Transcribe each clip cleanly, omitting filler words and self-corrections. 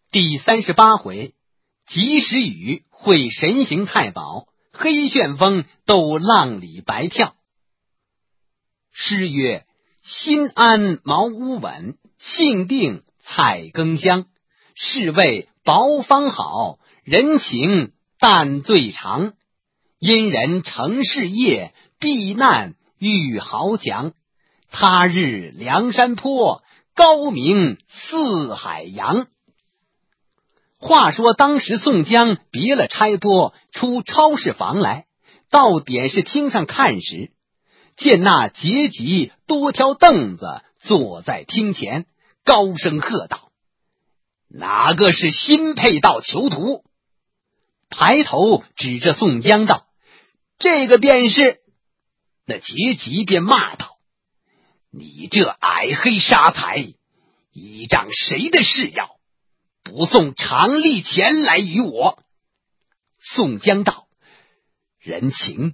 第38回，及时雨会神行太保，黑旋风斗浪里白跳。诗曰：心安茅屋稳，性定菜羹香。是谓薄方好，人情淡最长。因人成事业，避难遇豪强。他日梁山坡，高明四海洋。话说当时宋江别了差拨，出超市房来，到点视厅上看时，见那结集多条凳子坐在厅前，高声喝道：哪个是新配到囚徒？抬头指着宋江道：这个便是。那结集便骂道：你这矮黑沙财，倚仗谁的誓要，不送常例钱来与我？宋江道：人情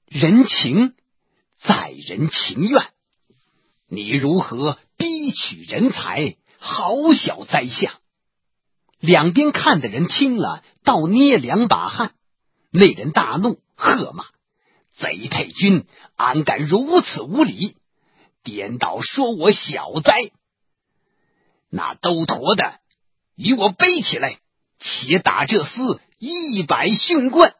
在人情愿，你如何逼取人才，好小灾相。两边看的人听了，倒捏两把汗。那人大怒，喝骂：贼配军，安敢如此无礼，颠倒说我小灾。那兜驮的与我背起来，且打这厮100训棍。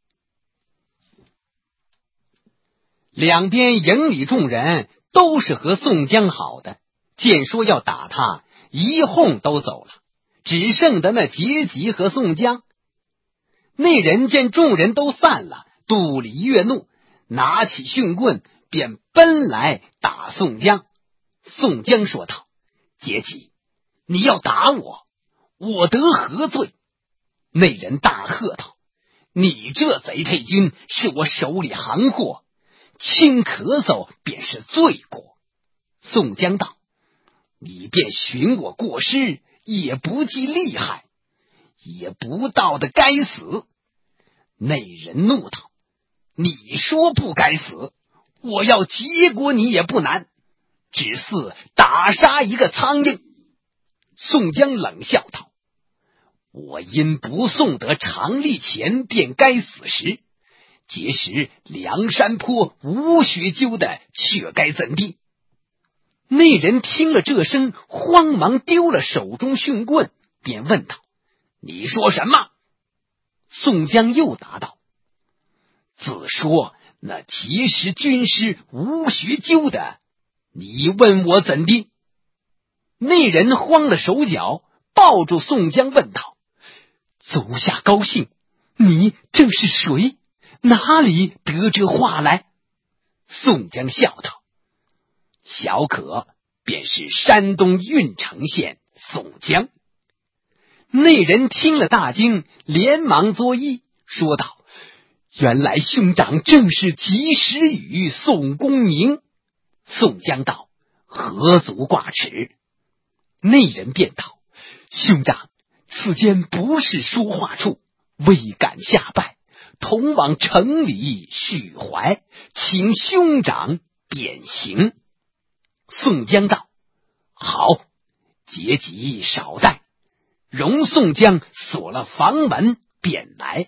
两边营里众人都是和宋江好的，见说要打他，一哄都走了，只剩得那结集和宋江。那人见众人都散了，肚里越怒，拿起训棍便奔来打宋江。宋江说道：结集，你要打我，我得何罪？那人大喝道：你这贼配军是我手里行货，轻咳嗽便是罪过。宋江道：你便寻我过失，也不计厉害，也不到的该死。那人怒道：你说不该死，我要结果你也不难，只似打杀一个苍蝇。宋江冷笑道：我因不送得常例钱便该死时，结识梁山坡吴学究的却该怎地？那人听了这声，慌忙丢了手中训棍，便问道：你说什么？宋江又答道：自说那结识军师吴学究的，你问我怎地？那人慌了手脚，抱住宋江问道：足下高兴，你正是谁？哪里得这话来？宋江笑道：小可便是山东郓城县宋江。那人听了大惊，连忙作揖，说道：原来兄长正是及时雨宋公明。宋江道：何足挂齿。那人便道：兄长，此间不是说话处，未敢下拜，同往城里叙怀，请兄长便行。宋江道：好，结集少待。容宋江锁了房门便来。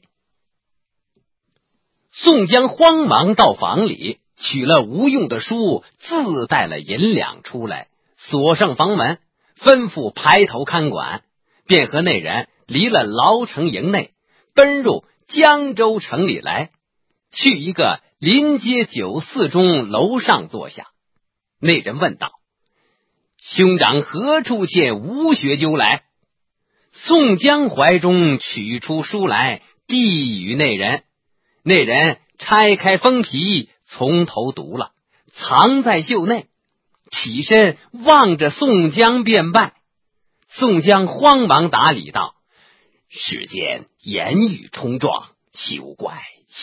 宋江慌忙到房里，取了无用的书，自带了银两出来，锁上房门，吩咐排头看管，便和那人离了牢城营内，奔入江州城里来，去一个临街酒肆中楼上坐下。那人问道：兄长何处见吴学究来？宋江怀中取出书来，递与那人。那人拆开封皮，从头读了，藏在袖内，起身望着宋江便拜。宋江慌忙打礼道：世间言语冲撞，休怪。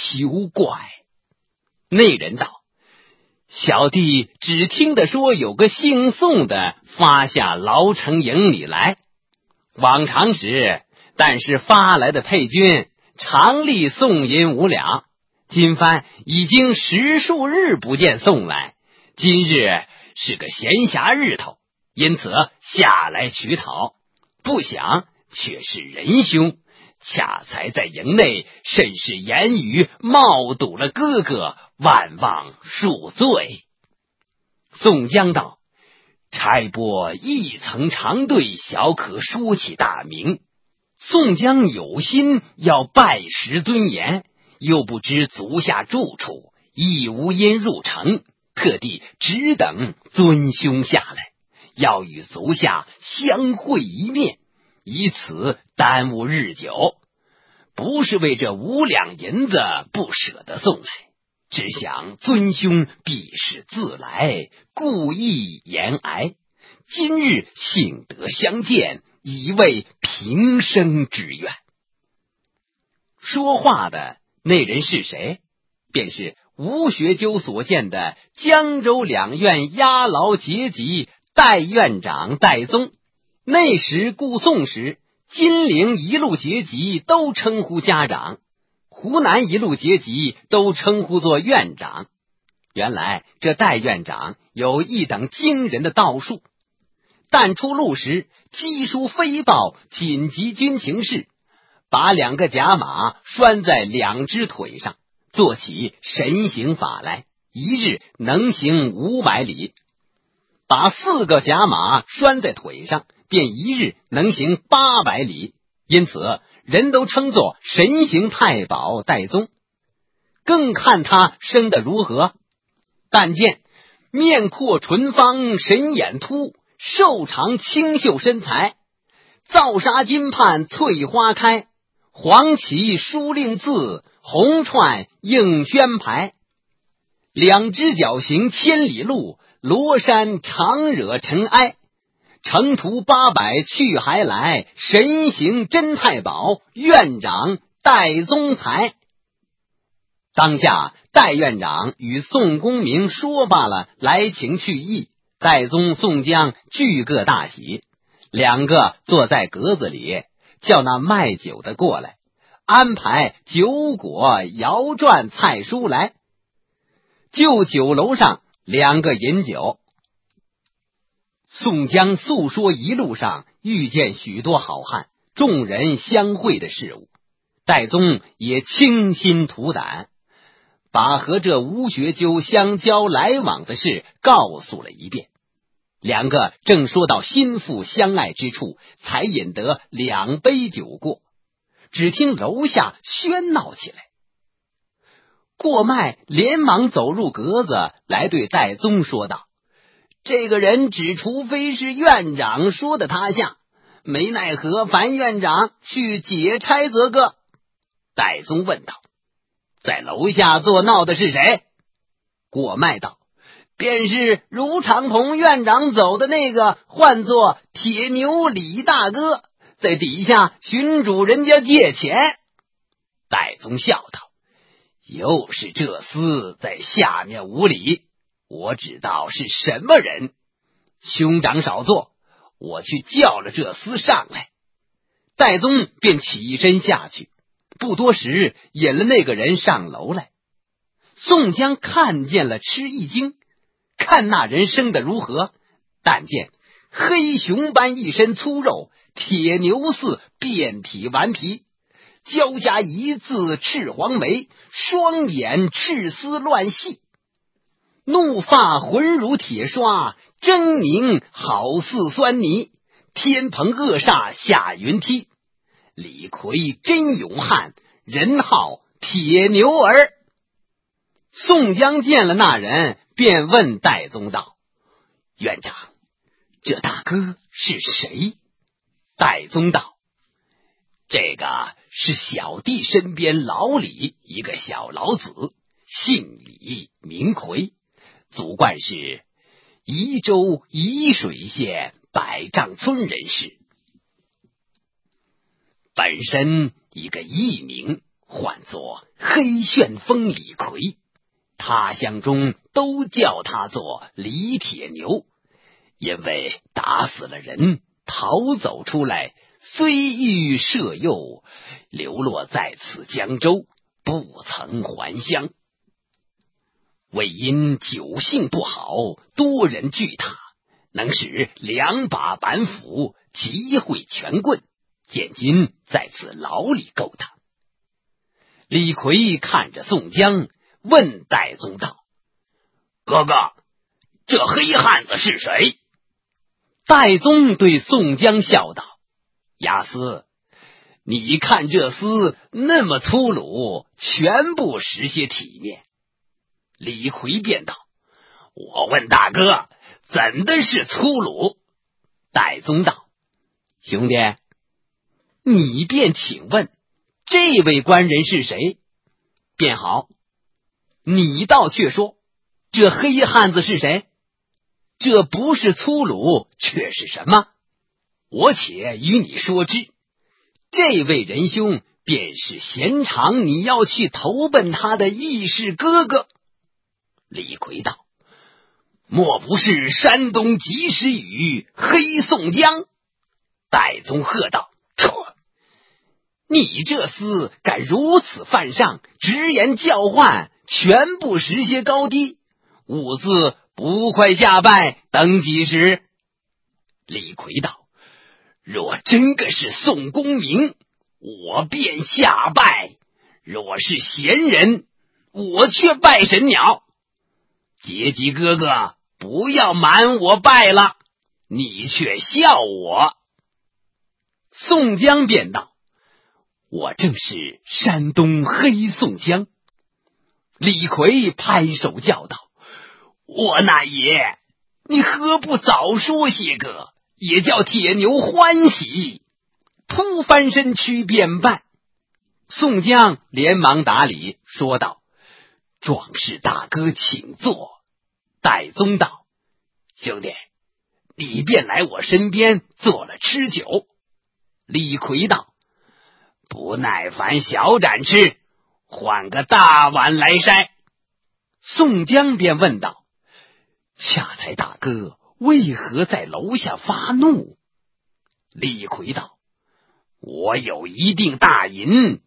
那人道：小弟只听得说有个姓宋的发下牢城营里来，往常时但是发来的配军常例送银5两，今番已经10数日不见送来，今日是个闲暇日头，因此下来取讨，不想却是仁兄，恰才在营内甚是言语冒堵了哥哥，万望恕罪。宋江道：差拨一曾长对，小可说起大名。宋江有心要拜识尊严，又不知足下住处，亦无因入城，特地只等尊兄下来，要与足下相会一面，以此耽误日久。不是为这5两银子不舍得送来，只想尊兄必是自来，故意言哀。今日幸得相见，以为平生之愿。说话的那人是谁？便是吴学究所见的江州两院押牢节级代院长戴宗。那时顾宋时，金陵一路节级都称呼家长，湖南一路节级都称呼作院长。原来这戴院长有一等惊人的道术，但出路时击书飞报紧急军情事，把2个甲马拴在2只腿上，做起神行法来，一日能行500里；把4个甲马拴在腿上，便一日能行800里。因此人都称作神行太保戴宗。更看他生得如何，但见面阔唇方，神眼突，瘦长清秀身材，皂纱金畔翠花开，黄旗书令字，红串映轩牌。2只脚行千里路，罗衫常惹尘埃。程途800去还来，神行真太保，院长戴宗才。当下戴院长与宋公明说罢了来情去意，戴宗、宋江俱各大喜，2个坐在格子里，叫那卖酒的过来，安排酒果、肴馔、菜蔬来。就酒楼上2个饮酒。宋江诉说一路上遇见许多好汉，众人相会的事物。戴宗也倾心吐胆，把和这吴学究相交来往的事告诉了一遍。2个正说到心腹相爱之处，才饮得2杯酒过，只听楼下喧闹起来。过脉连忙走入格子来，对戴宗说道：这个人只除非是院长说的他像，没奈何樊院长去解差则个。戴宗问道：在楼下作闹的是谁？过脉道：便是如常同院长走的那个，唤作铁牛李大哥，在底下寻主人家借钱。戴宗笑道：又是这厮在下面无礼，我知道是什么人。兄长少坐，我去叫了这厮上来。戴宗便起身下去，不多时引了那个人上楼来。宋江看见了，吃一惊，看那人生得如何，但见黑熊般一身粗肉，铁牛似遍体顽皮，交加一字赤黄眉，双眼赤丝乱细，怒发浑如铁刷，狰狞好似酸泥，天蓬恶煞下云梯。李逵真勇汉，人号铁牛儿。宋江见了那人，便问戴宗道：院长，这大哥是谁？戴宗道：这个是小弟身边老李一个小老子，姓李名逵，祖贯是宜州沂水县百丈村人士，本身一个艺名，唤作黑旋风李逵，他乡中都叫他做李铁牛，因为打死了人，逃走出来，虽遇赦宥，流落在此江州，不曾还乡。为因酒性不好，多人惧他，能使2把板斧，集会拳棍， 现今在此牢里勾他。李逵看着宋江，问戴宗道：哥哥，这黑汉子是谁？戴宗对宋江笑道：押司，你看这厮那么粗鲁，全不识些体面。李逵便道：我问大哥，怎的是粗鲁？戴宗道：兄弟，你便请问这位官人是谁便好。你倒却说这黑汉子是谁？这不是粗鲁，却是什么？我且与你说之。这位仁兄便是贤常你要去投奔他的义士哥哥。李逵道：莫不是山东及时雨黑宋江？戴宗喝道：错！你这厮敢如此犯上，直言叫唤，全不识些高低，兀自不快下拜，等几时？李逵道：若真个是宋公明，我便下拜；若是闲人，我却拜神鸟。阶级哥哥，不要瞒我拜了，你却笑我。宋江便道：我正是山东黑宋江。李逵拍手叫道：我那爷，你何不早说些个，也叫铁牛欢喜。扑翻身躯便拜。宋江连忙打礼，说道：壮士大哥请坐。戴宗道：兄弟，你便来我身边做了吃酒。李逵道：不耐烦小盏吃，换个大碗来筛。宋江便问道：恰才大哥为何在楼下发怒？李逵道：我有一锭大银，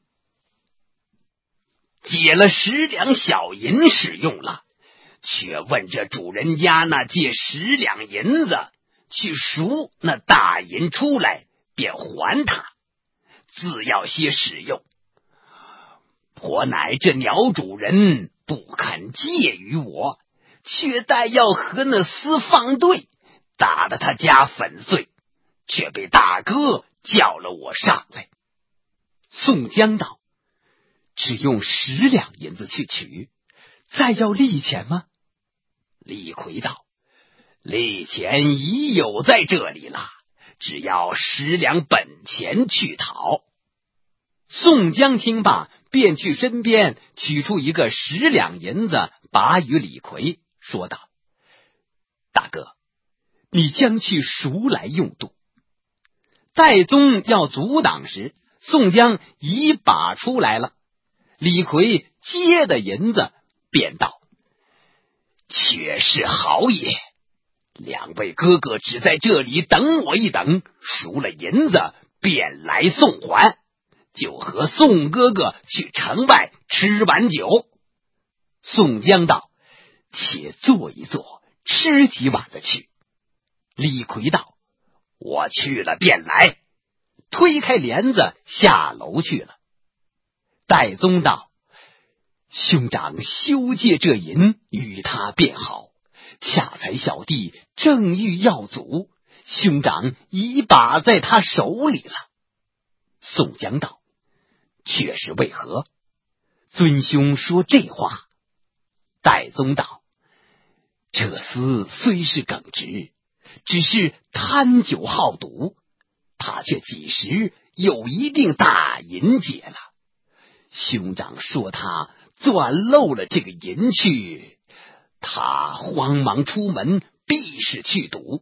借了10两小银使用了，却问这主人家那借10两银子去赎那大银出来，便还他，自要些使用。颇乃这鸟主人不肯借于我，却待要和那厮放对，打得他家粉碎，却被大哥叫了我上来。宋江道：只用10两银子去取，再要利钱吗？李逵道：利钱已有在这里了，只要10两本钱去讨。宋江听罢，便去身边取出一个10两银子，拔与李逵，说道：大哥，你将去赎来用度。戴宗要阻挡时，宋江已把出来了。李逵接的银子，便道：却是好也，两位哥哥只在这里等我一等，赎了银子便来送还，就和宋哥哥去城外吃碗酒。宋江道：且坐一坐，吃几碗的去。李逵道：我去了便来，推开帘子下楼去了。戴宗道：兄长休借这银与他便好，恰才小弟正欲要阻，兄长已把在他手里了。宋江道：却是为何？尊兄说这话。戴宗道：这厮虽是耿直，只是贪酒好赌，他却几时有一锭大银解了。兄长说他钻漏了这个银去，他慌忙出门，必是去赌。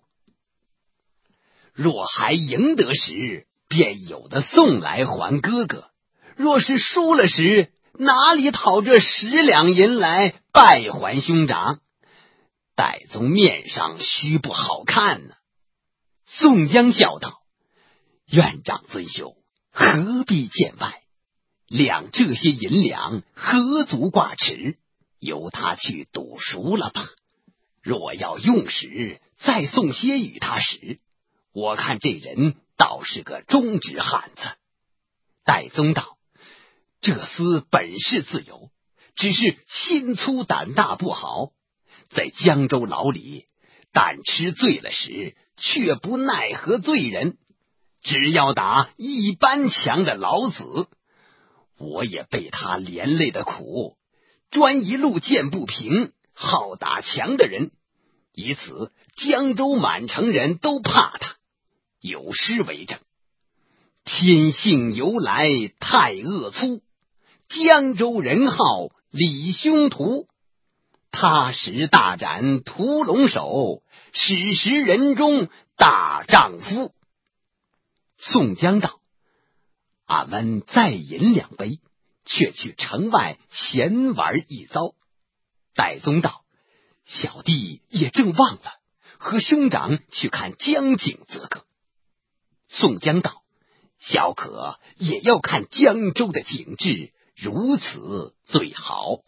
若还赢得时，便有的送来还哥哥；若是输了时，哪里讨这10两银来拜还兄长？戴宗面上须不好看呢。宋江笑道：院长尊兄何必见外？量这些银两何足挂齿，由他去赌赎了吧。若要用时，再送些与他使。我看这人倒是个忠直汉子。戴宗道：这厮本是自由，只是心粗胆大不好，在江州牢里胆吃醉了时，却不奈何罪人，只要打一般强的老子。我也被他连累的苦，专一路见不平，好打强的人，以此江州满城人都怕他。有诗为证：天性由来太恶粗，江州人号李凶徒。他时大展屠龙手，史实人中大丈夫。宋江道：俺们再饮2杯，却去城外闲玩一遭。戴宗道：小弟也正忘了，和兄长去看江景则个。宋江道：小可也要看江州的景致，如此最好。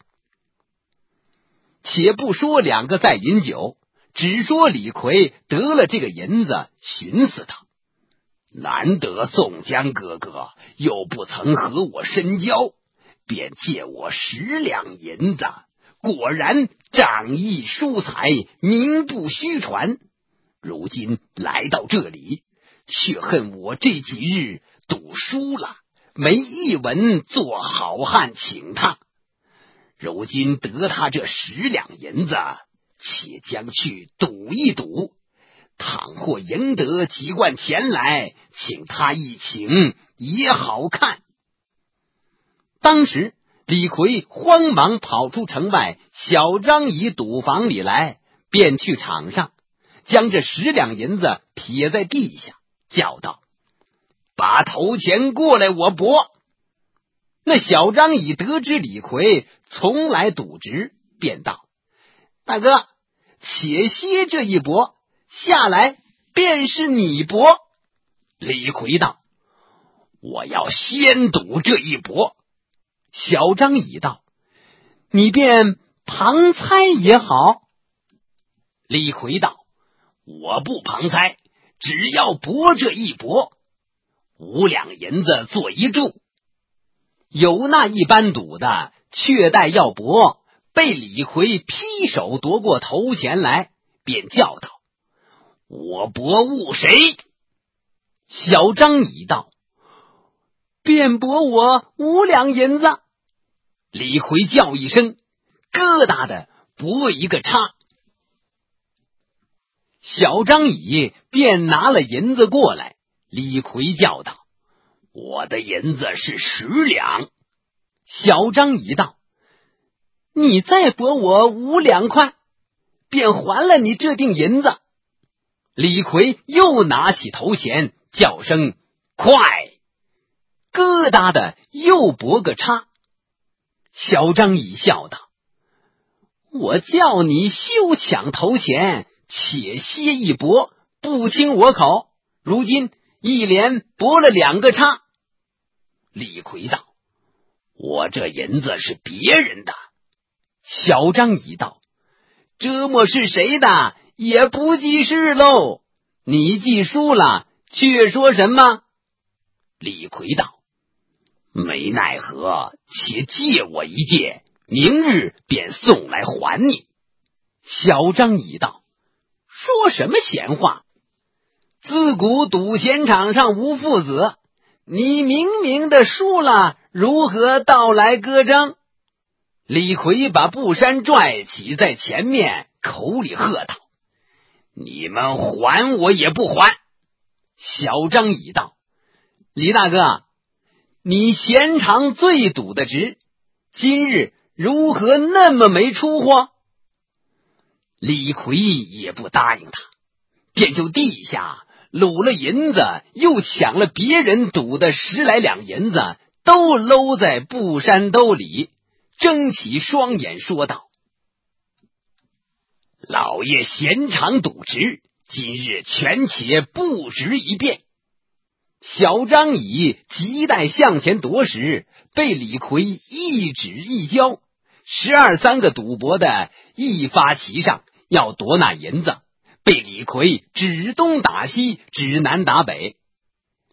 且不说2个在饮酒，只说李逵得了这个银子，寻思道：难得宋江哥哥又不曾和我深交，便借我10两银子，果然仗义疏财，名不虚传。如今来到这里，却恨我这几日赌输了，没一文做好汉请他。如今得他这10两银子，且将去赌一赌，倘或赢得几贯钱来，请他一请也好看。当时李逵慌忙跑出城外小张乙赌房里来，便去场上将这10两银子撇在地下，叫道：把头钱过来我博。那小张乙得知李逵从来赌直，便道：大哥，且歇这一搏，下来便是你博。李逵道：我要先赌这一搏。小张乙道：你便旁猜也好。李逵道：我不旁猜，只要搏这一搏，5两银子做一注。有那一般赌的，却待要搏，被李逵劈手夺过头钱来，便叫道：我博误谁？小张乙道：便博我5两银子。李逵叫一声，咯哒的博一个叉。小张乙便拿了银子过来，李逵叫道：我的银子是10两。小张乙道：你再博我5两块，便还了你这锭银子。李逵又拿起头钱，叫声快，咯哒的又博个叉。小张乙笑道：我叫你休抢头钱，且歇一搏，不清我口，如今一连博了2个叉。李逵道：我这银子是别人的。小张乙道：这么是谁的也不记事喽，你记输了却说什么？李逵道：没奈何，且借我一借，明日便送来还你。小张乙道：说什么闲话？自古赌钱场上无父子，你明明的输了，如何到来歌章？李逵把布衫拽起在前面，口里喝道：你们还我也不还。小张乙道：李大哥，你闲常最赌的直，今日如何那么没出货？李逵也不答应他，便就地下掳了银子，又抢了别人赌的10来两银子，都搂在布衫兜里，睁起双眼说道：老爷闲常赌直，今日权且布置一遍。小张乙急待向前夺时，被李逵一指一交，12、3个赌博的一发齐上，要夺那银子，被李逵指东打西，指南打北。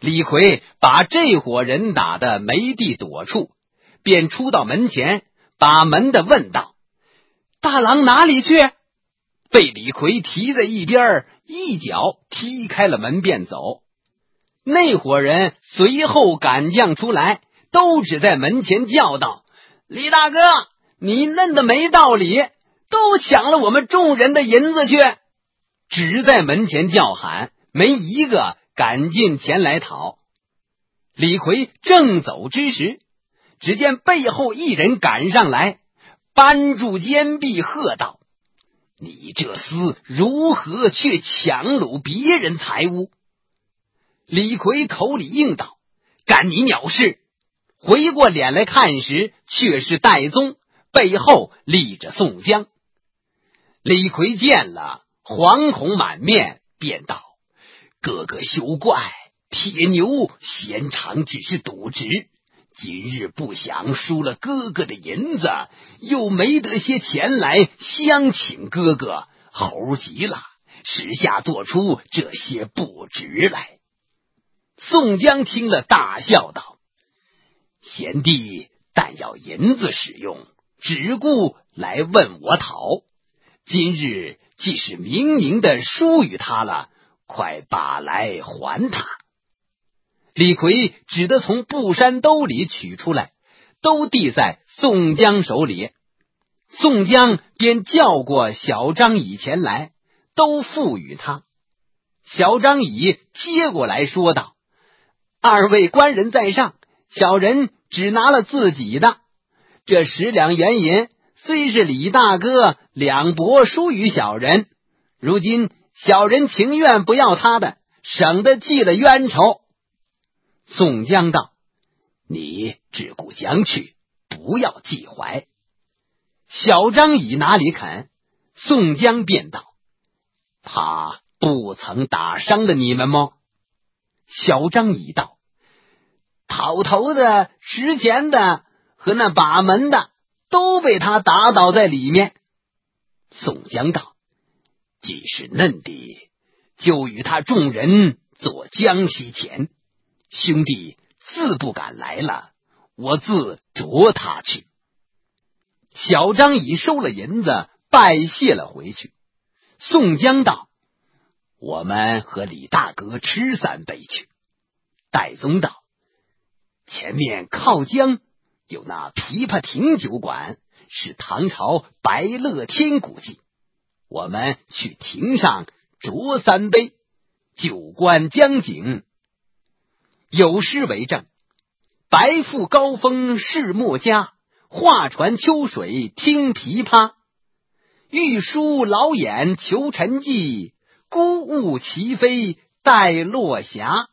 李逵把这伙人打得没地躲处，便出到门前，把门的问道：大郎哪里去？被李逵提在一边，一脚踢开了门便走。那伙人随后赶将出来，都只在门前叫道：李大哥，你嫩的没道理，都抢了我们众人的银子去！只在门前叫喊，没一个赶进前来讨。李逵正走之时，只见背后一人赶上来，扳住肩臂喝道：你这厮如何却抢掳别人财物？李逵口里应道：干你鸟事！回过脸来看时，却是戴宗，背后立着宋江。李逵见了，惶恐满面，便道：哥哥休怪，铁牛闲常只是赌职，今日不想输了哥哥的银子，又没得些钱来相请哥哥，猴急了，时下做出这些不值来。宋江听了大笑道：贤弟但要银子使用，只顾来问我讨，今日既是明明的输与他了，快把来还他。李逵只得从布衫兜里取出来，都递在宋江手里。宋江便叫过小张乙前来，都付与他。小张乙接过来说道：二位官人在上，小人只拿了自己的，这10两元银虽是李大哥两伯输与小人，如今小人情愿不要他的，省得记了冤仇。宋江道：你只顾将去，不要记怀。小张乙哪里肯？宋江便道：他不曾打伤了你们吗？小张乙道：讨头的、拾钱的和那把门的都被他打倒在里面。宋江道：既是嫩的，就与他众人做江西钱，兄弟自不敢来了，我自捉他去。小张乙收了银子，拜谢了回去。宋江道：我们和李大哥吃3杯去。戴宗道：前面靠江有那琵琶亭酒馆，是唐朝白乐天古迹，我们去亭上酌3杯，酒观江景。有诗为证：白腹高峰是墨家，画船秋水听琵琶。玉书老眼求沉寂，孤鹜齐飞待落霞。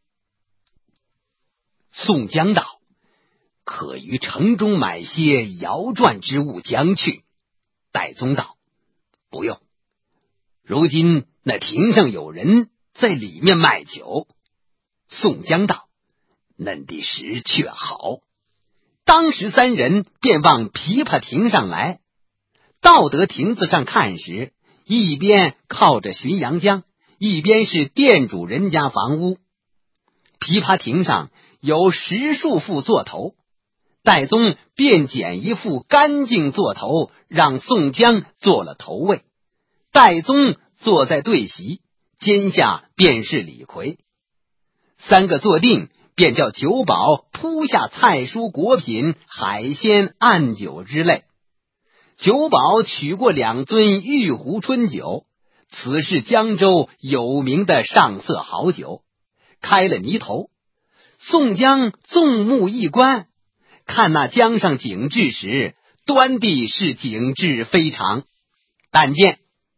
宋江道：可于城中买些摇转之物将去。戴宗道：不用，如今那亭上有人在里面卖酒。宋江道：嫩的时却好。当时3人便往琵琶亭上来，到得亭子上看时，一边靠着浔阳江，一边是店主人家房屋。琵琶亭上有10数副座头，戴宗便捡一副干净座头，让宋江做了头位。戴宗坐在对席，肩下便是李逵。3个坐定，便叫酒保铺下菜蔬果品、海鲜、暗酒之类。酒保取过2樽玉壶春酒，此是江州有名的上色好酒，开了泥头。宋江纵目一观，看那江上景致时，端地是景致非常。但见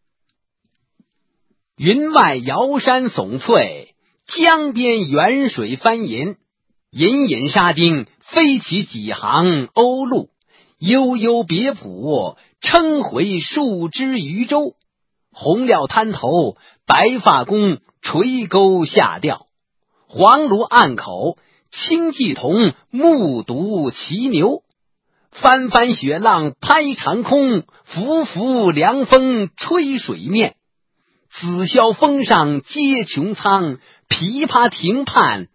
云外瑶山耸翠，江边远水翻银，隐隐沙丁飞起几行鸥鹭，悠悠别浦称回数只渔舟。红料滩头白发公垂钩下钓，黄芦岸口青骥童目睹骑牛。翻翻雪浪拍长空，拂拂凉风吹水面。紫霄峰上接穹苍，琵琶亭畔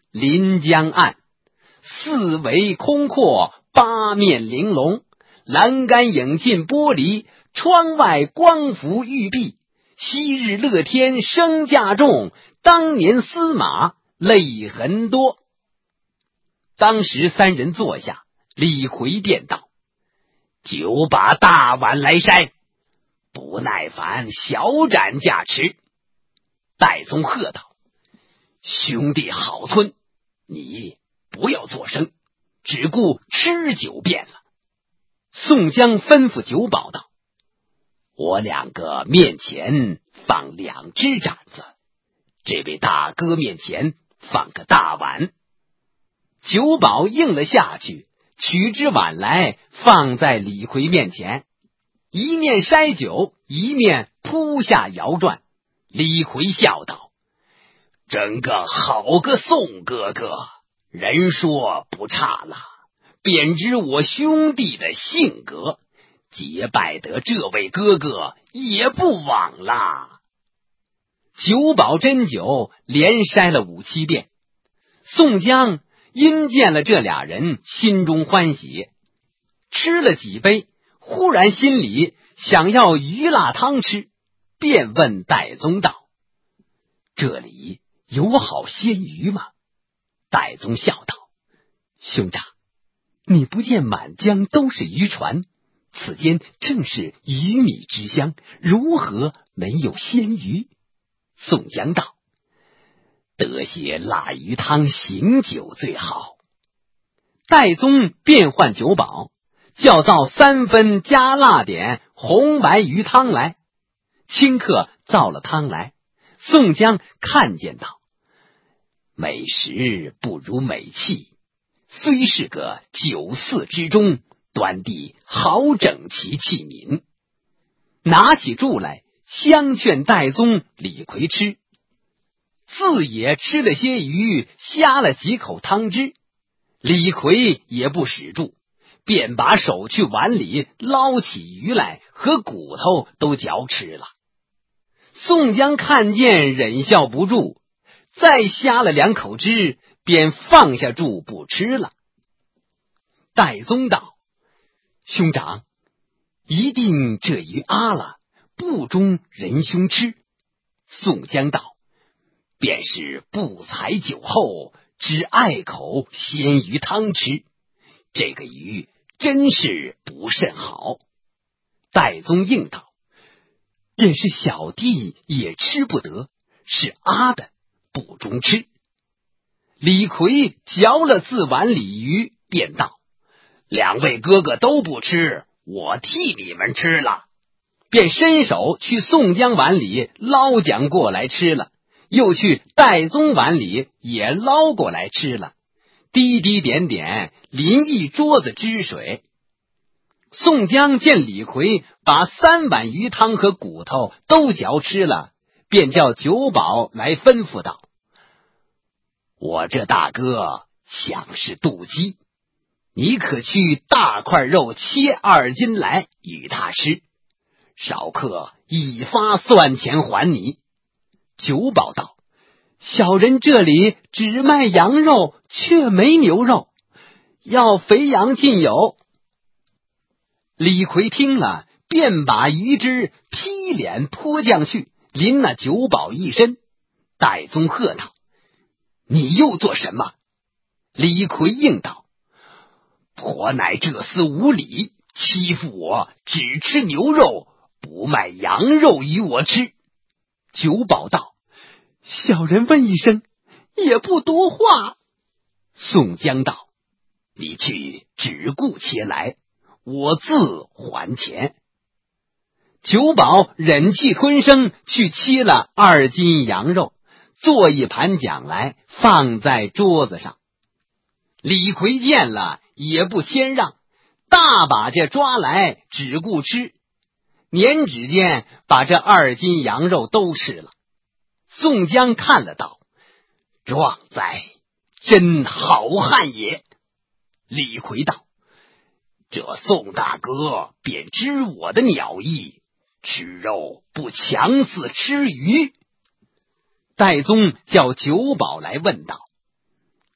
临江岸，四围空阔，八面玲珑，栏杆影进玻璃，窗外光伏玉壁。昔日乐天升价重，当年司马泪痕多。当时三人坐下，李逵便道：酒把大碗来筛，不耐烦小盏价吃。戴宗喝道：兄弟好村，你不要作声，只顾吃酒便了。宋江吩咐酒保道：我两个面前放2只盏子，这位大哥面前放个大碗。酒保应了下去，取只碗来放在李逵面前，一面筛酒，一面扑下摇转。李逵笑道：真个好个宋哥哥，人说不差了，便知我兄弟的性格，结拜得这位哥哥也不枉啦。酒保斟酒连筛了5、7遍。宋江因见了这俩人，心中欢喜，吃了几杯，忽然心里想要鱼辣汤吃，便问戴宗道：这里有好鲜鱼吗？戴宗笑道：兄长，你不见满江都是渔船，此间正是鱼米之乡，如何没有鲜鱼？宋江道：得些辣鱼汤醒酒最好。戴宗便唤酒保，叫造3分加辣点红白鱼汤来。顷刻造了汤来，宋江看见道：美食不如美器，虽是个酒肆之中，端地好整齐器皿。拿起箸来，相劝戴宗、李逵吃，自也吃了些鱼，呷了几口汤汁。李逵也不使箸，便把手去碗里捞起鱼来，和骨头都嚼吃了。宋江看见，忍笑不住，再呷了2口汁，便放下箸不吃了。戴宗道：兄长，一定这鱼阿了，不中仁兄吃。宋江道：便是不才酒后，只爱口鲜鱼汤吃，这个鱼真是不甚好。戴宗应道：便是小弟也吃不得，是阿的不中吃。李逵嚼了自碗里鱼，便道：2位哥哥都不吃，我替你们吃了。便伸手去宋江碗里捞将过来吃了，又去戴宗碗里也捞过来吃了，滴滴点点淋一桌子汁水。宋江见李逵把3碗鱼汤和骨头都嚼吃了，便叫酒保来吩咐道：我这大哥想是妒忌，你可去大块肉切2斤来与他吃，少客一发算钱还你。酒保道：小人这里只卖羊肉，却没牛肉，要肥羊尽有。李逵听了，便把鱼汁劈脸泼将去，淋那酒保一身。戴宗喝道：你又做什么？李逵应道：婆乃这厮无礼，欺负我只吃牛肉，不卖羊肉与我吃。酒保道：小人问一声，也不多话。宋江道：你去只顾切来，我自还钱。酒保忍气吞声，去切了2斤羊肉，做一盘桨来，放在桌子上。李逵见了，也不谦让，大把家抓来，只顾吃。捻指间把这2斤羊肉都吃了。宋江看了道：壮哉，真好汉也。李逵道：这宋大哥便知我的鸟意，吃肉不强似吃鱼。戴宗叫酒保来问道：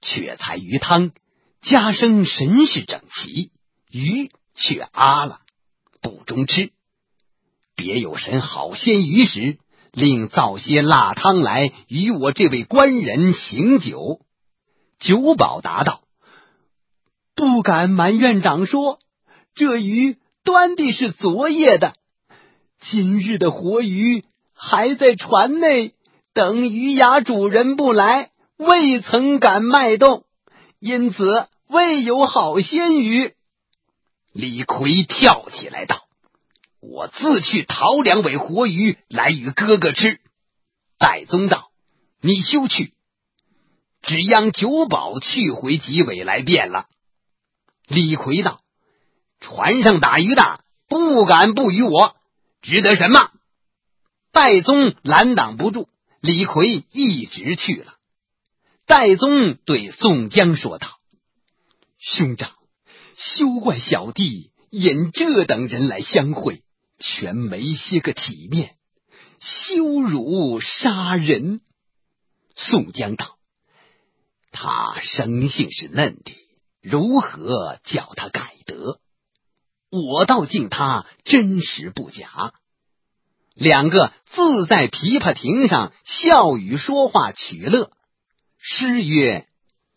却才鱼汤，家生神是整齐，鱼却阿了，不中吃。别有神好鲜鱼时，另造些辣汤来与我这位官人行酒。酒保答道：不敢瞒院长说，这鱼端的是昨夜的，今日的活鱼还在船内，等鱼牙主人不来，未曾敢卖动，因此未有好鲜鱼。李逵跳起来道：我自去讨2尾活鱼来与哥哥吃。戴宗道：你休去，只央酒保去回几尾来便了。李逵道：船上打鱼的不敢不与我，值得什么？戴宗拦挡不住，李逵一直去了。戴宗对宋江说道：兄长，休怪小弟引这等人来相会，全没些个体面，羞辱杀人。宋江道：他生性是嫩的，如何叫他改得？我倒敬他真实不假。两个自在琵琶亭上笑语说话取乐。诗曰：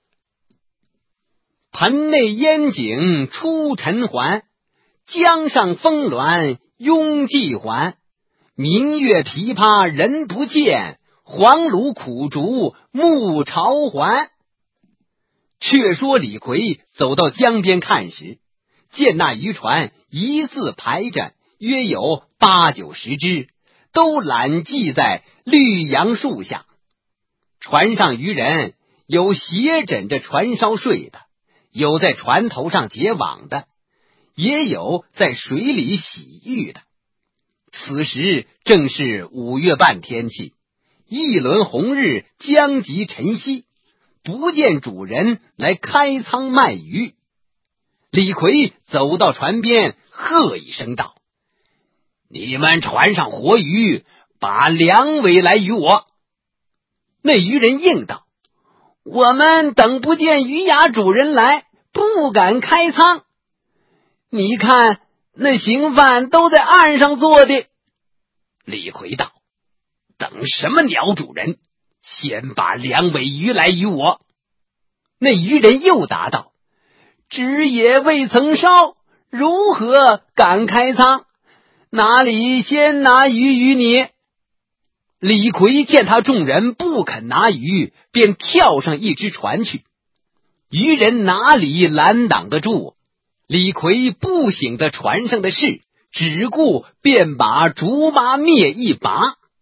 盆内烟景出尘寰，江上风峦拥际还。明月琵琶人不见，黄芦苦竹暮朝还。却说李逵走到江边看时，见那渔船一字排着，约有8、9、10只，都揽系在绿杨树下。船上渔人有斜枕着船梢睡的，有在船头上结网的，也有在水里洗浴的。此时正是5月半天气，一轮红日将及晨曦，不见主人来开仓卖鱼。李逵走到船边，喝一声道：你们船上活鱼，把2尾来与我。那渔人应道：我们等不见鱼牙主人来，不敢开仓。你看那刑犯都在岸上坐的。李逵道：等什么鸟主人？先把2尾鱼来与我。那渔人又答道：纸也未曾烧，如何敢开仓？哪里先拿鱼与你？李逵见他众人不肯拿鱼，便跳上一只船去。渔人哪里拦挡得住？李逵不省得船上的事，只顾便把竹麻篾一拔。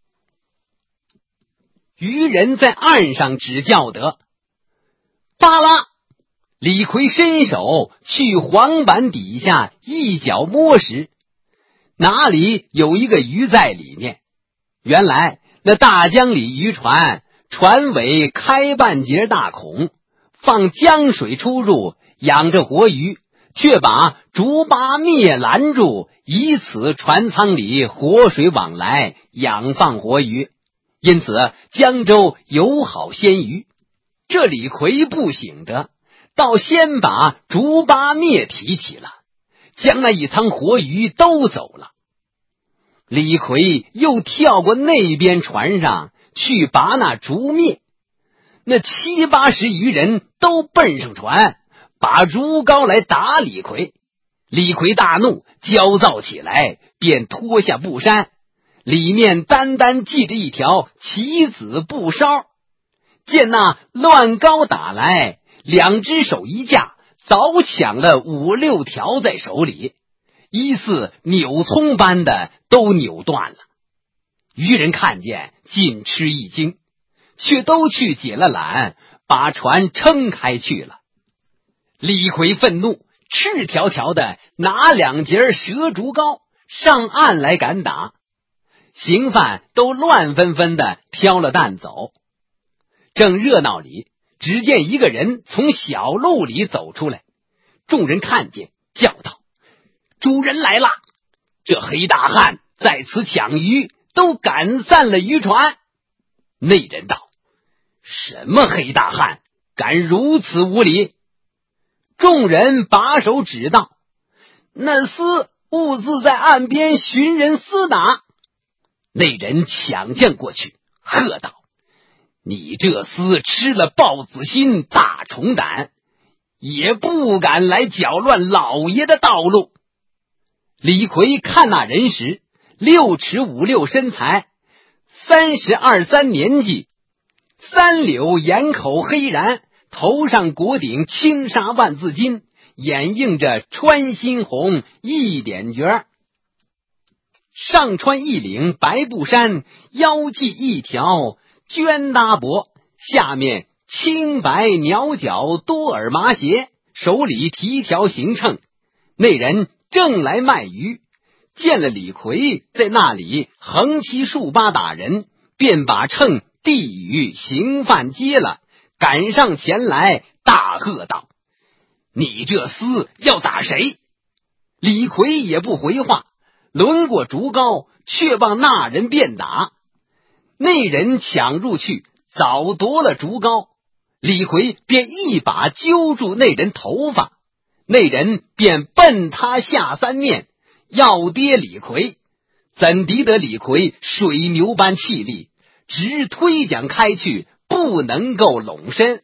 渔人在岸上只叫得扒拉，李逵伸手去黄板底下一脚摸时，哪里有一个鱼在里面。原来那大江里渔船，船尾开半截大孔，放江水出入，养着活鱼，却把竹麻篾拦住，以此船舱里活水往来，养放活鱼，因此江州有好鲜鱼。这李逵不醒得，倒先把竹麻篾提起了，将那一舱活鱼都走了。李逵又跳过那边船上去拔那竹篾，那7、80渔人都奔上船，把竹篙来打李逵。李逵大怒，焦躁起来，便脱下布衫，里面单单系着一条棋子布梢。见那乱篙打来，2只手一架，早抢了5、6条在手里，依似扭葱般的都扭断了。渔人看见，尽吃一惊，却都去解了缆，把船撑开去了。李逵愤怒，赤条条的拿2截蛇竹篙上岸来赶打，刑犯都乱纷纷的挑了担走。正热闹里，只见一个人从小路里走出来，众人看见，叫道：主人来了！这黑大汉在此抢鱼，都赶散了渔船。那人道：什么黑大汉？ 敢如此无礼！众人把手指道：那厮兀自在岸边寻人厮打。那人抢将过去，喝道：你这厮吃了豹子心，大虫胆，也不敢来搅乱老爷的道路。李逵看那人时，6尺5六身材，32、3年纪，三绺眼口黑髯，头上裹顶青纱万字巾，眼映着穿心红一点角，上穿一领白布衫，腰系一条绢搭脖，下面青白鸟脚多耳麻鞋，手里提条行秤。那人正来卖鱼，见了李逵在那里横七竖八打人，便把秤递与刑犯接了，赶上前来大喝道：你这厮要打谁？李逵也不回话，轮过竹篙，却往那人便打。那人抢入去，早夺了竹篙，李逵便一把揪住那人头发，那人便奔他下三面，要跌李逵。怎敌得李逵水牛般气力，直推将开去，不能够拢身。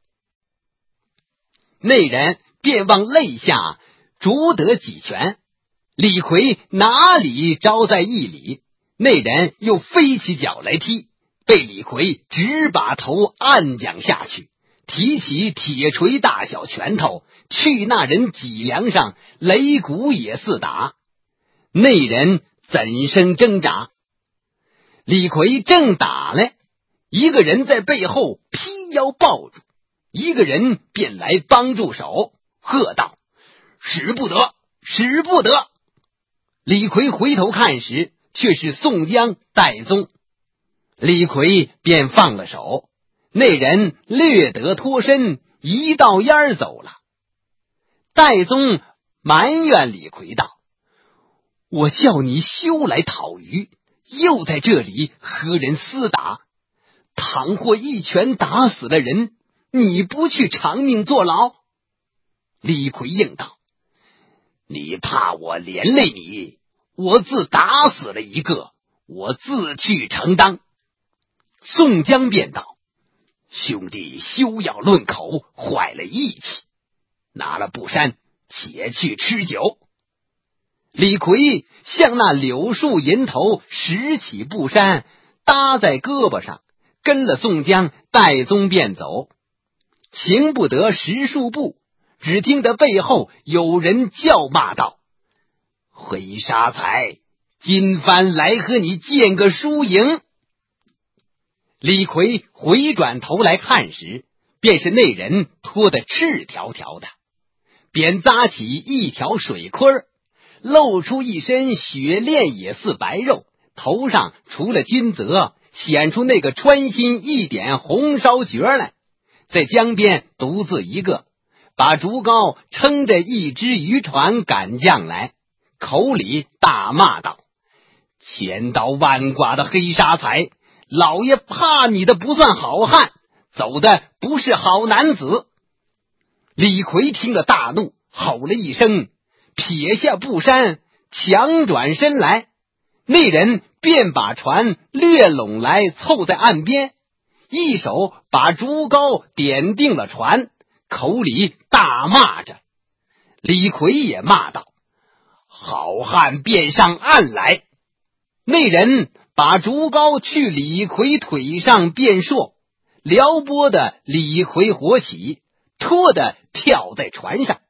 那人便往肋下啄得几拳，李逵哪里招在一里，那人又飞起脚来踢，被李逵直把头按将下去，提起铁锤大小拳头去那人脊梁上擂鼓也似打。那人怎生挣扎？李逵正打来，一个人在背后劈腰抱住，一个人便来帮助手，喝道：使不得，使不得！李逵回头看时，却是宋江、戴宗。李逵便放了手，那人略得脱身，一道烟儿走了。戴宗埋怨李逵道：我叫你休来讨鱼，又在这里和人厮打，倘或一拳打死了人，你不去偿命坐牢？李逵应道：你怕我连累你，我自打死了一个，我自去承担。宋江便道：兄弟休要论口，坏了义气，拿了布衫，且去吃酒。李逵向那柳树银头拾起布衫，搭在胳膊上，跟了宋江、戴宗便走。行不得10数步，只听得背后有人叫骂道：黑沙财，今番来和你见个输赢。李逵回转头来看时，便是那人脱得赤条条的，便扎起一条水盔，露出一身雪练也似白肉，头上除了金泽，显出那个穿心一点红烧角来，在江边独自一个，把竹篙撑着一只渔船赶将来，口里大骂道：千刀万剐的黑沙财，老爷怕你的不算好汉，走的不是好男子。李逵听了大怒，吼了一声，撇下布衫，强转身来。那人便把船略拢来，凑在岸边，一手把竹篙点定了船，口里大骂着。李逵也骂道：好汉便上岸来！那人把竹篙去李逵腿上便槊，撩拨的李逵火起，拖的跳在船上。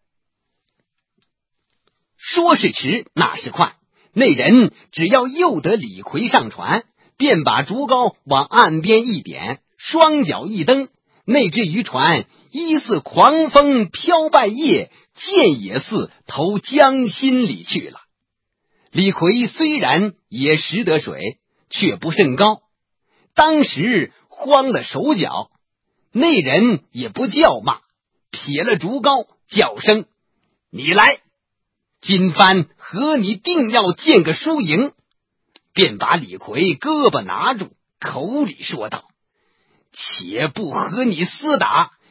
说是迟，那是快，那人只要诱得李逵上船，便把竹篙往岸边一点，双脚一蹬，那只渔船依似狂风飘败叶，箭也似投江心里去了。李逵虽然也识得水，却不甚高，当时慌了手脚。那人也不叫骂，撇了竹篙，叫声：你来！今番和你定要见个输赢。便把李逵胳膊拿住，口里说道：且不和你厮打，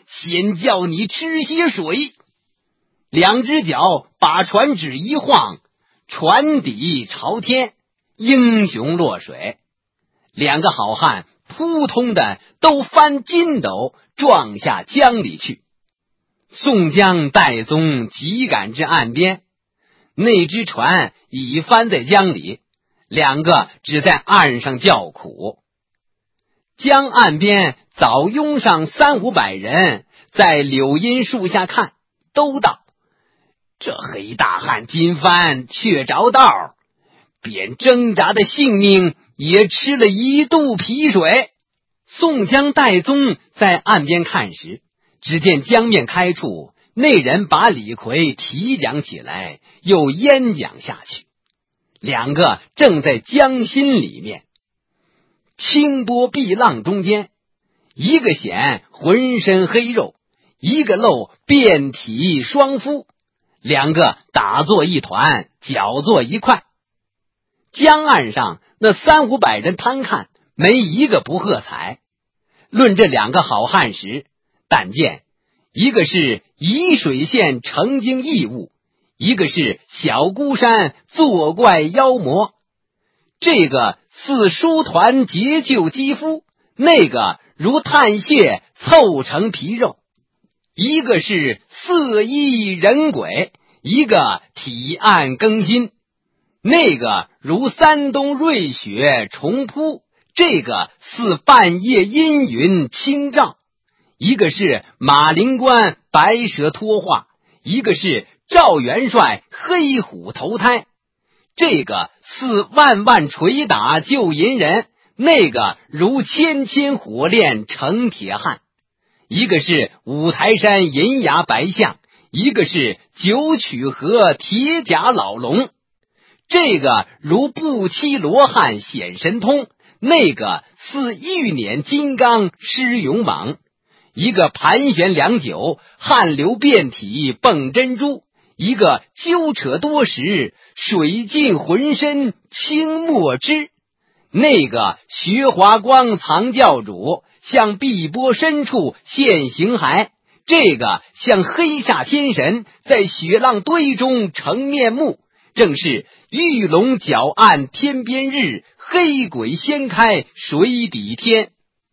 先叫你吃些水。两只脚把船只一晃，船底朝天，英雄落水。两个好汉扑通的都翻筋斗，撞下江里去。宋江、戴宗急赶至岸边，那只船已翻在江里，两个只在岸上叫苦。江岸边早拥上300-500人，在柳荫树下看，都道：这黑大汉今番却着道，便挣扎的性命也吃了一肚皮水。宋江、戴宗在岸边看时，只见江面开处，那人把李逵提桨起来，又淹桨下去。两个正在江心里面，清波碧浪中间，一个显浑身黑肉，一个露遍体双肤，两个打作一团，搅作一块。江岸上那300-500人贪看，没一个不喝彩。论这两个好汉时，但见一个是沂水县成精异物，一个是小孤山作怪妖魔。这个似书团结就肌肤，那个如炭屑凑成皮肉。一个是色衣人鬼，一个体暗更新。那个如山东瑞雪重铺，这个似半夜阴云清照。一个是马陵官白蛇脱化，一个是赵元帅黑虎投胎。这个似万万捶打救银人，那个如千千火炼成铁汉。一个是五台山银牙白象，一个是九曲河铁甲老龙。这个如不期罗汉显神通，那个似玉辇金刚施勇猛。一个盘旋良久，汗流遍体蹦珍珠。一个揪扯多时，水尽浑身清墨汁。那个徐华光藏教主，向碧波深处现形骸。这个像黑煞天神，在雪浪堆中成面目。正是玉龙搅岸天边日，黑鬼掀开水底天。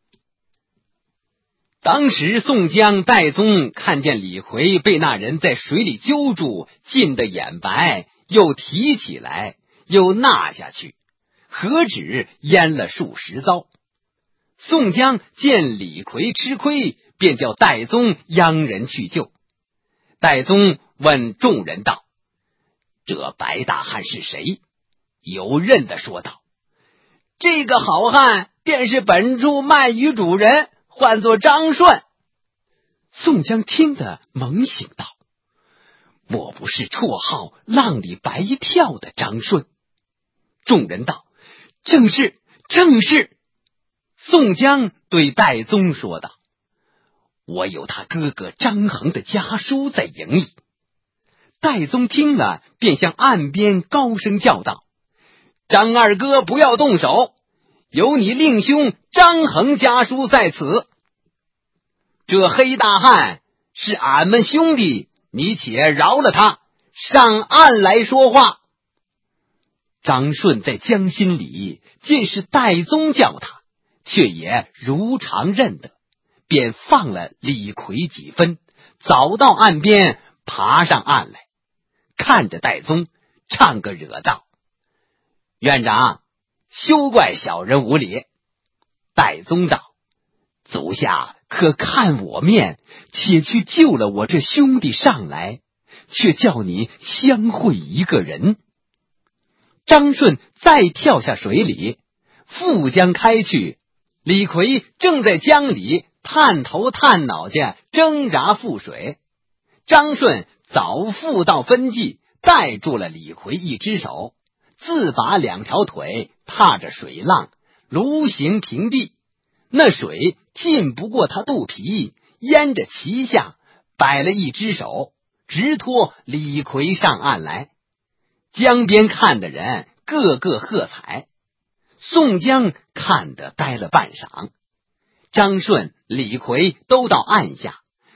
当时宋江、戴宗看见李逵被那人在水里揪住，浸得眼白，又提起来，又纳下去，何止淹了数十遭。宋江见李逵吃亏，便叫戴宗央人去救。戴宗问众人道：这白大汉是谁？有认的说道：这个好汉便是本处卖鱼主人，唤作张顺。宋江听得猛醒道：莫不是绰号浪里白跳的张顺？众人道：正是，正是。宋江对戴宗说道：我有他哥哥张衡的家书在营里。戴宗听了，便向岸边高声叫道：张二哥不要动手，有你令兄张衡家书在此。这黑大汉是俺们兄弟，你且饶了他，上岸来说话。张顺在江心里见是戴宗叫他，却也如常认得，便放了李逵几分，早到岸边，爬上岸来，看着戴宗，唱个惹道：院长，休怪小人无礼。戴宗道：足下可看我面，且去救了我这兄弟上来，却叫你相会一个人。张顺再跳下水里，复江开去。李逵正在江里探头探脑间挣扎覆水。张顺早复到分际，带住了李逵一只手，自把2条腿踏着水浪，如行平地。那水浸不过他肚皮，淹着旗下，摆了一只手，直拖李逵上岸来。江边看的人个个喝彩。宋江看得呆了半晌。张顺、李逵都到岸下，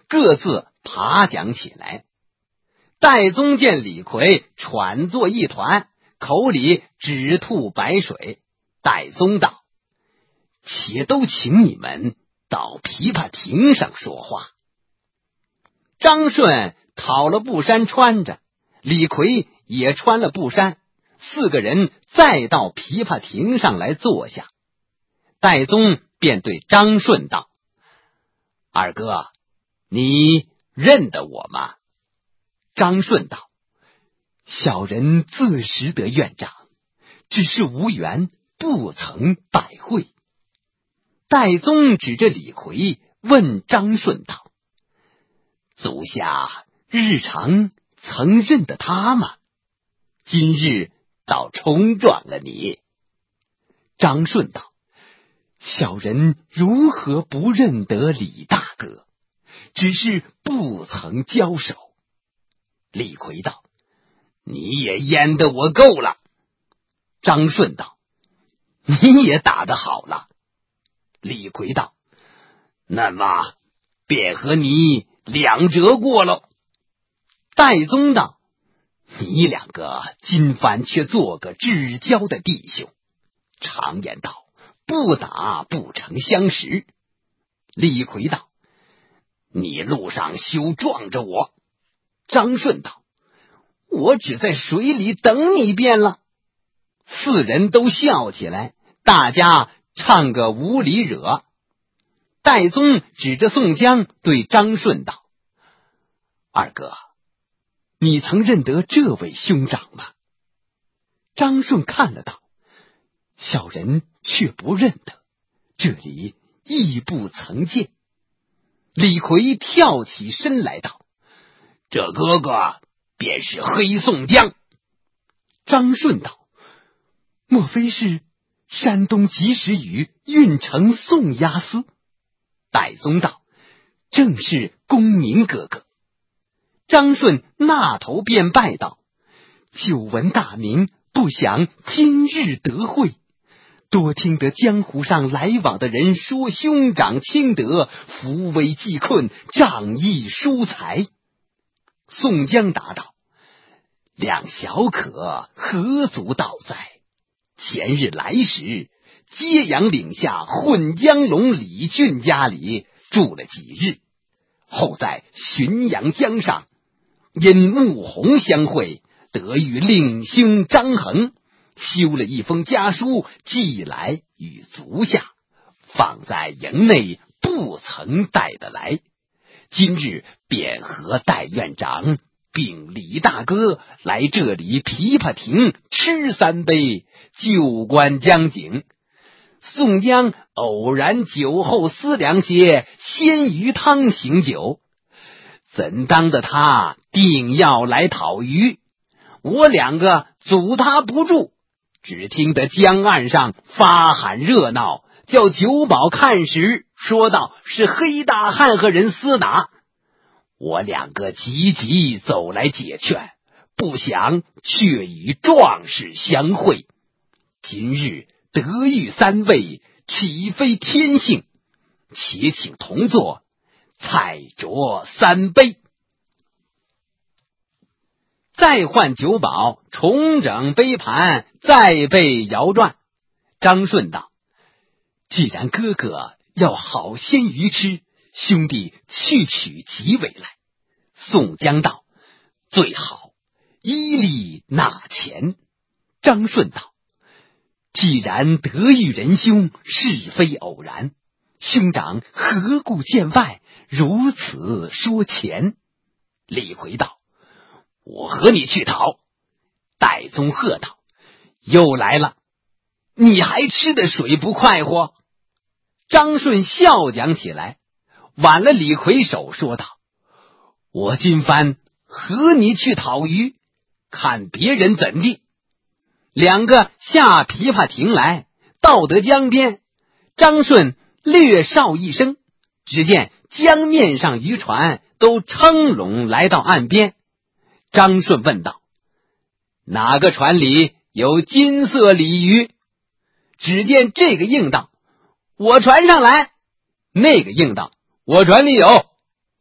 各自爬讲起来。戴宗见李逵喘作一团，口里只吐白水。戴宗道：且都请你们到琵琶亭上说话。张顺讨了布衫穿着，李逵也穿了布衫，4个人再到琵琶亭上来坐下。戴宗便对张顺道：二哥，你认得我吗？张顺道：小人自识得院长，只是无缘，不曾拜会。戴宗指着李逵问张顺道：足下日常曾认得他吗？今日倒冲撞了你。张顺道：小人如何不认得李大哥，只是不曾交手。李逵道：你也淹得我够了。张顺道：你也打得好了。李逵道：那么便和你两折过喽。戴宗道：你两个今番却做个至交的弟兄，常言道，不打不成相识。李逵道：你路上休撞着我。张顺道：我只在水里等你便了。4人都笑起来，大家唱个无厘惹。戴宗指着宋江对张顺道：二哥，你曾认得这位兄长吗？张顺看了道：小人却不认得，这里亦不曾见。李逵跳起身来道：这哥哥便是黑宋江。张顺道：莫非是山东及时雨运城宋押司？戴宗道：正是公明哥哥。张顺纳头便拜道：久闻大名，不想今日得会。多听得江湖上来往的人说兄长清德，扶危济困，仗义疏财。宋江答道：两小可何足道哉？前日来时，揭阳岭下混江龙李俊家里住了几日，后在浔阳江上因穆弘相会，得遇令兄张衡，修了一封家书寄来与足下，放在营内不曾带得来。今日便和戴院长并李大哥来这里琵琶亭吃3杯，旧观江景。宋江偶然酒后思量些鲜鱼汤醒酒，怎当的他定要来讨鱼，我两个阻他不住。只听得江岸上发喊热闹，叫酒保看时，说道是黑大汉和人厮打。我两个急急走来解劝，不想却与壮士相会。今日得遇3位，岂非天幸？且请同坐，菜酌3杯。再换酒保重整杯盘，再被摇转。张顺道：既然哥哥要好鲜鱼吃，兄弟去取几尾来。宋江道：最好，依例纳钱。张顺道：既然得遇仁兄，是非偶然，兄长何故见外，如此说钱？李逵道：我和你去讨。戴宗喝道：又来了，你还吃得水不快活？张顺笑讲起来，挽了李逵手说道：我今番和你去讨鱼，看别人怎地。两个下琵琶亭来，到得江边，张顺略哨一声，只见江面上渔船都撑拢来到岸边。张顺问道：哪个船里有金色鲤鱼？只见这个应道：我船上来。那个应道：我船里有。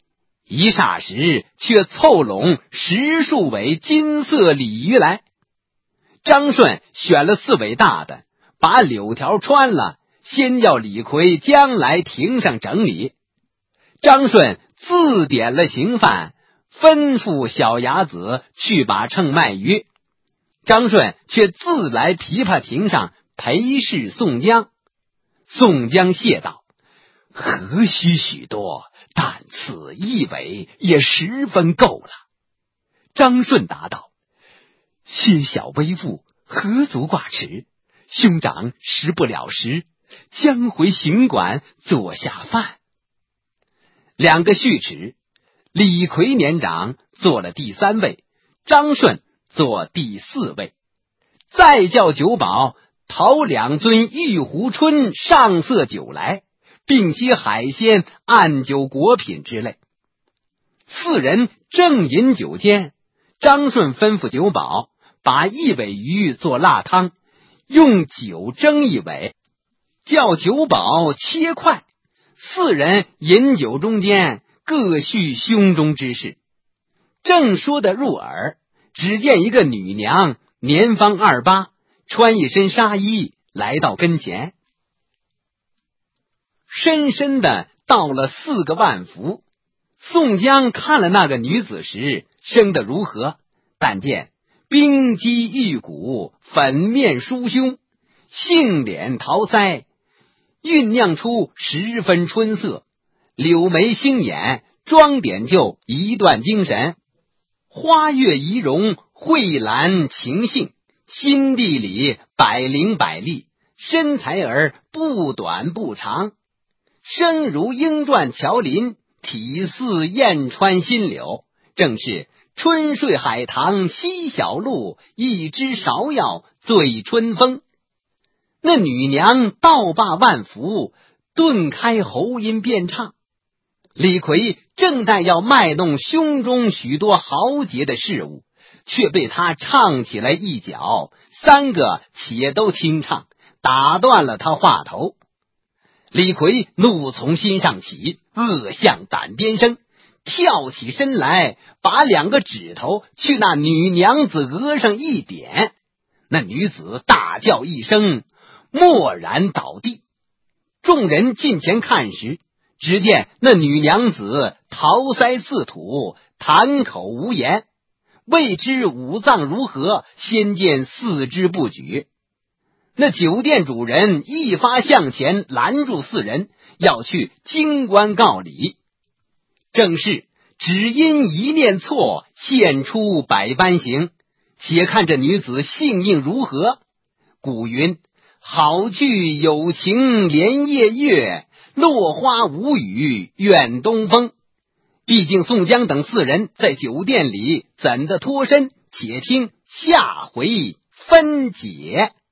一霎时却凑拢10数尾金色鲤鱼来。张顺选了4尾大的，把柳条穿了，先叫李逵将来庭上整理。张顺自点了刑犯，吩咐小伢子去把秤卖鱼。张顺却自来琵琶亭上陪侍宋江。宋江谢道：何须许多，但此1尾也十分够了。张顺答道：些小微物，何足挂齿？兄长食不了时，将回行馆坐下饭。2个续齿，李逵年长做了第3位，张顺做第4位。再叫酒保讨2樽玉壶春上色酒来，并些海鲜、暗酒、果品之类。4人正饮酒间，张顺吩咐酒保把1尾鱼做辣汤，用酒蒸1尾，叫酒保切块。4人饮酒中间，各叙胸中之事。正说得入耳，只见一个女娘，年方28，穿一身纱衣，来到跟前，深深的道了4个万福。宋江看了那个女子时，生得如何？但见冰肌玉骨，粉面梳胸，杏脸桃腮，酝酿出10分春色，柳眉星眼，装点就一段精神。花月仪容，蕙兰情性，心地里百灵百丽，身材儿不短不长，声如莺啭乔林，体似燕川新柳，正是春睡海棠西小路，一枝芍药醉春风。那女娘道罢万福，顿开喉音便唱。李逵正待要卖弄胸中许多豪杰的事物，却被他唱起来一脚，3个且都听唱，打断了他话头。李逵怒从心上起，恶向胆边生，跳起身来，把2个指头去那女娘子额上一点，那女子大叫一声，蓦然倒地。众人近前看时，只见那女娘子桃腮似土，谈口无言，未知五脏如何，先见4肢不举。那酒店主人一发向前拦住4人，要去京官告理。正是只因一念错，现出百般形。且看这女子性应如何。古云：好聚有情连夜月，落花无语怨东风。毕竟宋江等4人在酒店里怎的脱身，且听下回分解。